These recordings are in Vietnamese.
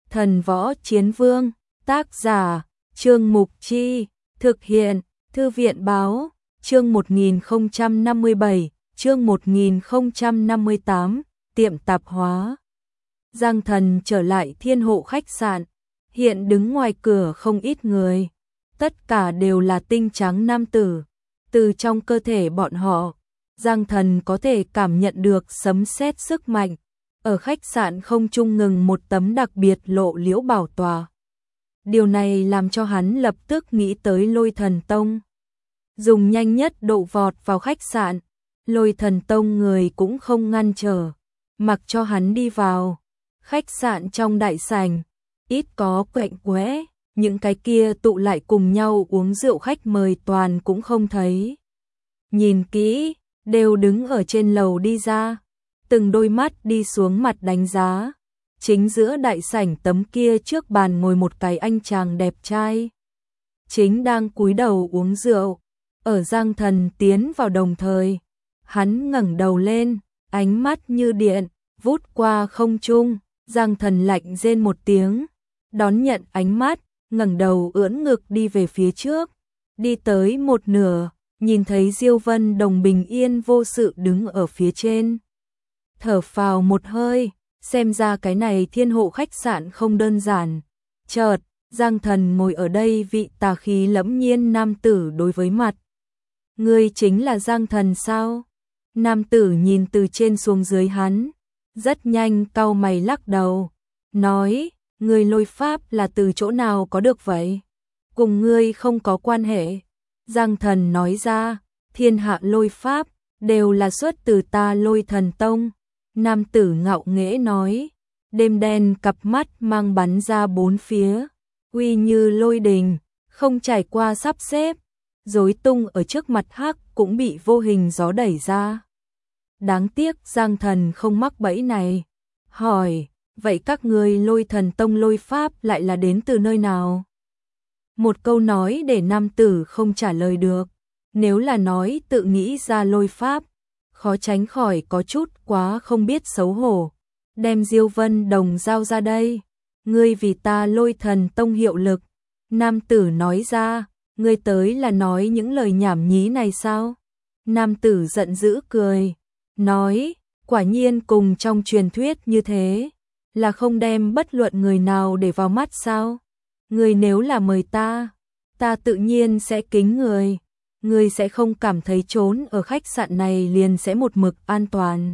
Thần Võ Chiến Vương, tác giả, Trương Mục Chi, thực hiện, Thư viện Báo, chương 1057, chương 1058, tiệm tạp hóa. Giang Thần trở lại Thiên Hộ khách sạn, hiện đứng ngoài cửa không ít người, tất cả đều là tinh trắng nam tử, từ trong cơ thể bọn họ, Giang Thần có thể cảm nhận được sấm sét sức mạnh. Ở khách sạn không trung ngừng một tấm đặc biệt lộ liễu bảo tòa. Điều này làm cho hắn lập tức nghĩ tới Lôi Thần Tông. Dùng nhanh nhất độ vọt vào khách sạn, Lôi Thần Tông người cũng không ngăn trở, mặc cho hắn đi vào. Khách sạn trong đại sảnh, ít có quạnh quẽ, những cái kia tụ lại cùng nhau uống rượu khách mời toàn cũng không thấy. Nhìn kỹ, đều đứng ở trên lầu đi ra. Từng đôi mắt đi xuống mặt đánh giá. Chính giữa đại sảnh tấm kia trước bàn ngồi một cái anh chàng đẹp trai. Chính đang cúi đầu uống rượu. Ở Giang Thần tiến vào đồng thời. Hắn ngẩng đầu lên, ánh mắt như điện, vút qua không trung. Giang Thần lạnh rên một tiếng. Đón nhận ánh mắt, ngẩng đầu ưỡn ngực đi về phía trước. Đi tới một nửa, nhìn thấy Diêu Vân Đồng bình yên vô sự đứng ở phía trên. Thở phào một hơi, xem ra cái này Thiên Hộ khách sạn không đơn giản. Chợt, Giang Thần ngồi ở đây vị tà khí lẫm nhiên nam tử đối với mặt. Ngươi chính là Giang Thần sao? Nam tử nhìn từ trên xuống dưới hắn, rất nhanh cau mày lắc đầu, nói, ngươi lôi pháp là từ chỗ nào có được vậy? Cùng ngươi không có quan hệ. Giang Thần nói ra, thiên hạ lôi pháp, đều là xuất từ ta Lôi Thần Tông. Nam tử ngạo nghễ nói, đêm đen cặp mắt mang bắn ra bốn phía, uy như lôi đình, không trải qua sắp xếp, rối tung ở trước mặt hắc cũng bị vô hình gió đẩy ra. Đáng tiếc Giang Thần không mắc bẫy này, hỏi, vậy các ngươi Lôi Thần Tông lôi pháp lại là đến từ nơi nào? Một câu nói để nam tử không trả lời được, nếu là nói tự nghĩ ra lôi pháp, khó tránh khỏi có chút quá không biết xấu hổ. Đem Diêu Vân Đồng giao ra đây, ngươi vì ta Lôi Thần Tông hiệu lực. Nam tử nói ra, ngươi tới là nói những lời nhảm nhí này sao? Nam tử giận dữ cười, nói, quả nhiên cùng trong truyền thuyết như thế, là không đem bất luận người nào để vào mắt sao? Ngươi nếu là mời ta, ta tự nhiên sẽ kính người. Ngươi sẽ không cảm thấy trốn ở khách sạn này liền sẽ một mực an toàn.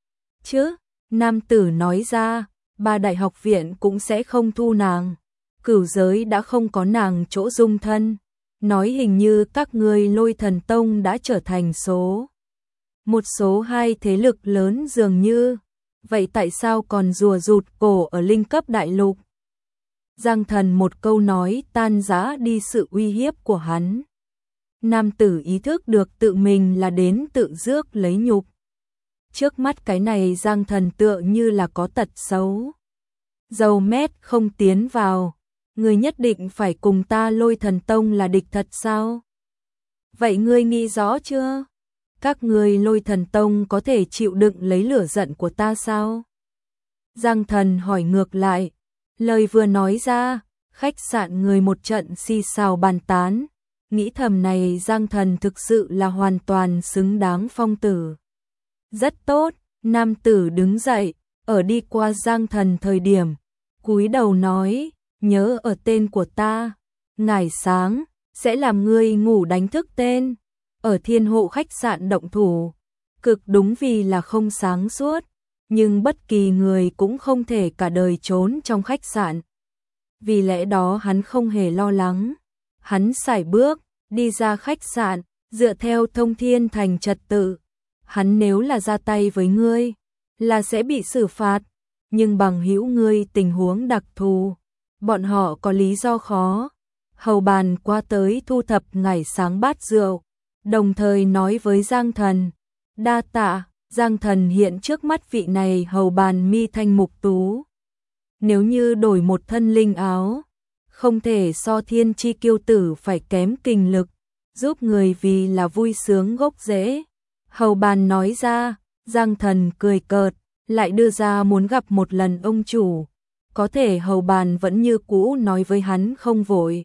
Chứ, nam tử nói ra, 3 đại học viện cũng sẽ không thu nàng. Cửu giới đã không có nàng chỗ dung thân. Nói hình như các ngươi Lôi Thần Tông đã trở thành một số 2 thế lực lớn dường như. Vậy tại sao còn rùa rụt cổ ở linh cấp đại lục? Giang Thần một câu nói tan rã đi sự uy hiếp của hắn. Nam tử ý thức được tự mình là đến tự rước lấy nhục. Trước mắt cái này Giang Thần tựa như là có tật xấu. Dầu mét không tiến vào, ngươi nhất định phải cùng ta Lôi Thần Tông là địch thật sao? Vậy ngươi nghĩ rõ chưa? Các ngươi Lôi Thần Tông có thể chịu đựng lấy lửa giận của ta sao? Giang Thần hỏi ngược lại, lời vừa nói ra, khách sạn người một trận xì xào bàn tán. Nghĩ thầm này Giang Thần thực sự là hoàn toàn xứng đáng phong tử. Rất tốt, nam tử đứng dậy, ở đi qua Giang Thần thời điểm, cúi đầu nói, nhớ ở tên của ta, ngải sáng, sẽ làm ngươi ngủ đánh thức tên, ở Thiên Hộ khách sạn động thủ, cực đúng vì là không sáng suốt, nhưng bất kỳ người cũng không thể cả đời trốn trong khách sạn. Vì lẽ đó hắn không hề lo lắng. Hắn sải bước, đi ra khách sạn, dựa theo Thông Thiên Thành trật tự. Hắn nếu là ra tay với ngươi, là sẽ bị xử phạt. Nhưng bằng hữu ngươi tình huống đặc thù, bọn họ có lý do khó. Hầu bàn qua tới thu thập ngải sáng bát rượu, đồng thời nói với Giang Thần. Đa tạ, Giang Thần hiện trước mắt vị này hầu bàn mi thanh mục tú. Nếu như đổi một thân linh áo, không thể so thiên chi kiêu tử phải kém kinh lực, giúp người vì là vui sướng gốc rễ. Hầu bàn nói ra, Giang Thần cười cợt, lại đưa ra muốn gặp một lần ông chủ. có thể hầu bàn vẫn như cũ nói với hắn không vội.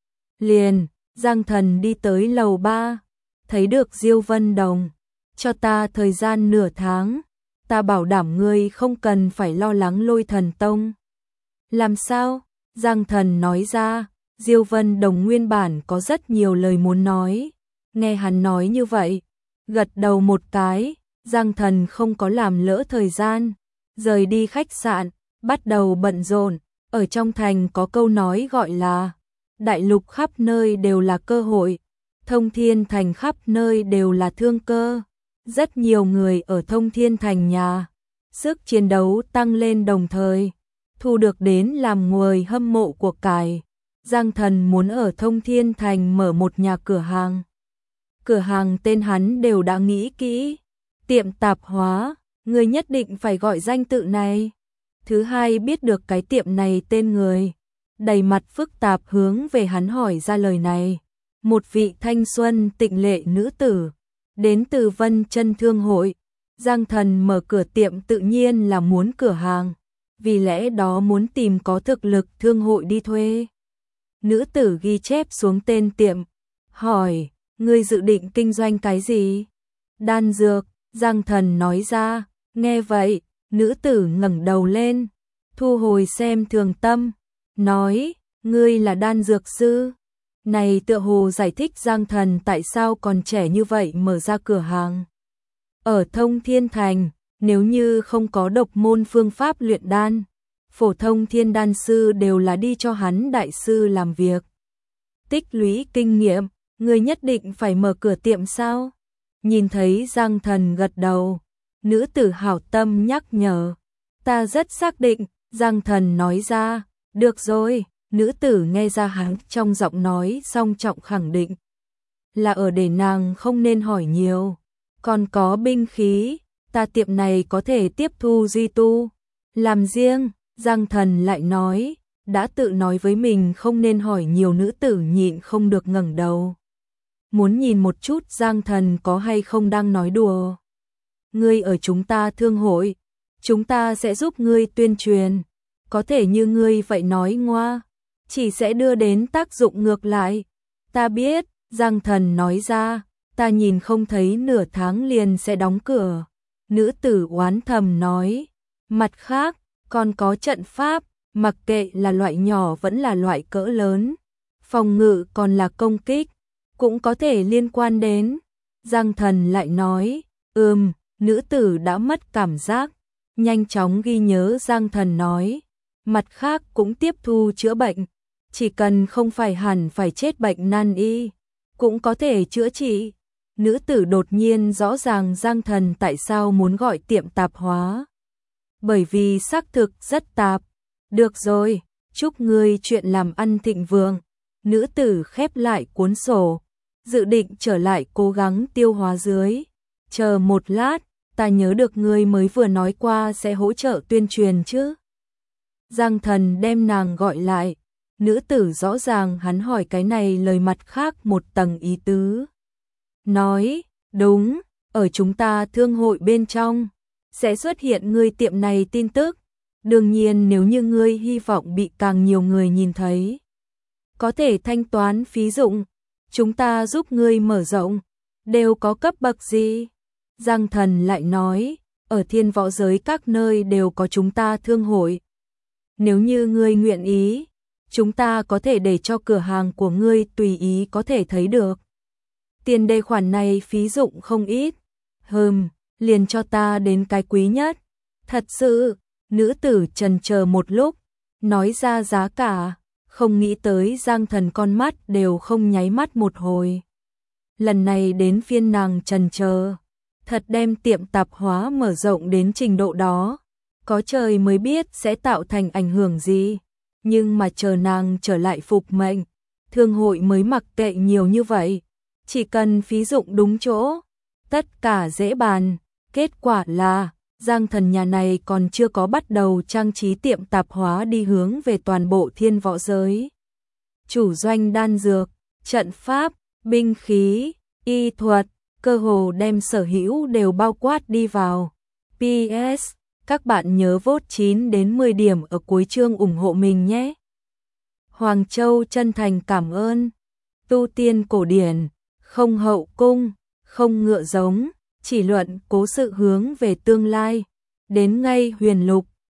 Liền, Giang Thần đi tới lầu 3, thấy được Diêu Vân Đồng, cho ta thời gian nửa tháng, ta bảo đảm ngươi không cần phải lo lắng Lôi Thần Tông. Làm sao? Giang Thần nói ra, Diêu Vân Đồng nguyên bản có rất nhiều lời muốn nói, nghe hắn nói như vậy, gật đầu một cái, Giang Thần không có làm lỡ thời gian, rời đi khách sạn, bắt đầu bận rộn. Ở trong thành có câu nói gọi là đại lục khắp nơi đều là cơ hội, Thông Thiên Thành khắp nơi đều là thương cơ. Rất nhiều người ở Thông Thiên Thành nhà, sức chiến đấu tăng lên đồng thời, thu được đến làm người hâm mộ của cải. Giang Thần muốn ở Thông Thiên Thành mở một nhà cửa hàng. Cửa hàng tên hắn đều đã nghĩ kỹ, tiệm tạp hóa, người nhất định phải gọi danh tự này. Thứ hai biết được cái tiệm này tên người, đầy mặt phức tạp hướng về hắn hỏi ra lời này. Một vị thanh xuân tịnh lệ nữ tử, đến từ Vân Chân Thương hội. Giang Thần mở cửa tiệm tự nhiên là muốn cửa hàng, vì lẽ đó muốn tìm có thực lực thương hội đi thuê. Nữ tử ghi chép xuống tên tiệm, hỏi, ngươi dự định kinh doanh cái gì? Đan dược, Giang Thần nói ra. Nghe vậy, nữ tử ngẩng đầu lên, thu hồi xem thường tâm, nói, ngươi là đan dược sư. Này tựa hồ giải thích Giang Thần tại sao còn trẻ như vậy mở ra cửa hàng. Ở Thông Thiên Thành, nếu như không có độc môn phương pháp luyện đan, phổ thông thiên đan sư đều là đi cho hắn đại sư làm việc. Tích lũy kinh nghiệm, người nhất định phải mở cửa tiệm sao? Nhìn thấy Giang Thần gật đầu, nữ tử hảo tâm nhắc nhở. Ta rất xác định, Giang Thần nói ra, được rồi. Nữ tử nghe ra hắn trong giọng nói song trọng khẳng định, là ở để nàng không nên hỏi nhiều. Còn có binh khí, ta tiệm này có thể tiếp thu duy tu, làm riêng. Giang Thần lại nói, đã tự nói với mình không nên hỏi nhiều, nữ tử nhịn không được ngẩng đầu. Muốn nhìn một chút Giang Thần có hay không đang nói đùa. Ngươi ở chúng ta thương hội, chúng ta sẽ giúp ngươi tuyên truyền, có thể như ngươi vậy nói ngoa, chỉ sẽ đưa đến tác dụng ngược lại. Ta biết, Giang Thần nói ra, ta nhìn không thấy nửa tháng liền sẽ đóng cửa. Nữ tử oán thầm nói, mặt khác, còn có trận pháp, mặc kệ là loại nhỏ vẫn là loại cỡ lớn, phòng ngự còn là công kích, cũng có thể liên quan đến. Giang Thần lại nói, nữ tử đã mất cảm giác, nhanh chóng ghi nhớ Giang Thần nói, mặt khác cũng tiếp thu chữa bệnh, chỉ cần không phải hẳn phải chết bệnh nan y, cũng có thể chữa trị. Nữ tử đột nhiên rõ ràng Giang Thần tại sao muốn gọi tiệm tạp hóa. Bởi vì xác thực rất tạp. Được rồi, chúc ngươi chuyện làm ăn thịnh vượng. Nữ tử khép lại cuốn sổ, dự định trở lại cố gắng tiêu hóa dưới. Chờ một lát, ta nhớ được ngươi mới vừa nói qua sẽ hỗ trợ tuyên truyền chứ. Giang Thần đem nàng gọi lại. Nữ tử rõ ràng hắn hỏi cái này lời mặt khác một tầng ý tứ. Nói, đúng, ở chúng ta thương hội bên trong, sẽ xuất hiện ngươi tiệm này tin tức. Đương nhiên nếu như ngươi hy vọng bị càng nhiều người nhìn thấy, có thể thanh toán phí dụng, chúng ta giúp ngươi mở rộng, đều có cấp bậc gì? Giang Thần lại nói, ở thiên võ giới các nơi đều có chúng ta thương hội. Nếu như ngươi nguyện ý, chúng ta có thể để cho cửa hàng của ngươi tùy ý có thể thấy được. Tiền đề khoản này phí dụng không ít. Liền cho ta đến cái quý nhất. Thật sự, nữ tử chần chờ một lúc, nói ra giá cả, không nghĩ tới Giang Thần con mắt đều không nháy mắt một hồi. Lần này đến phiên nàng chần chờ, thật đem tiệm tạp hóa mở rộng đến trình độ đó, có trời mới biết sẽ tạo thành ảnh hưởng gì. Nhưng mà chờ nàng trở lại phục mệnh, thương hội mới mặc kệ nhiều như vậy, chỉ cần phí dụng đúng chỗ, tất cả dễ bàn. Kết quả là, Giang Thần nhà này còn chưa có bắt đầu trang trí tiệm tạp hóa đi hướng về toàn bộ thiên võ giới. Chủ doanh đan dược, trận pháp, binh khí, y thuật, cơ hồ đem sở hữu đều bao quát đi vào. PS, Các bạn nhớ vote 9 đến 10 điểm ở cuối chương ủng hộ mình nhé. Hoàng Châu chân thành cảm ơn. Tu tiên cổ điển, không hậu cung, không ngựa giống, chỉ luận cố sự hướng về tương lai. Đến ngay huyền lục,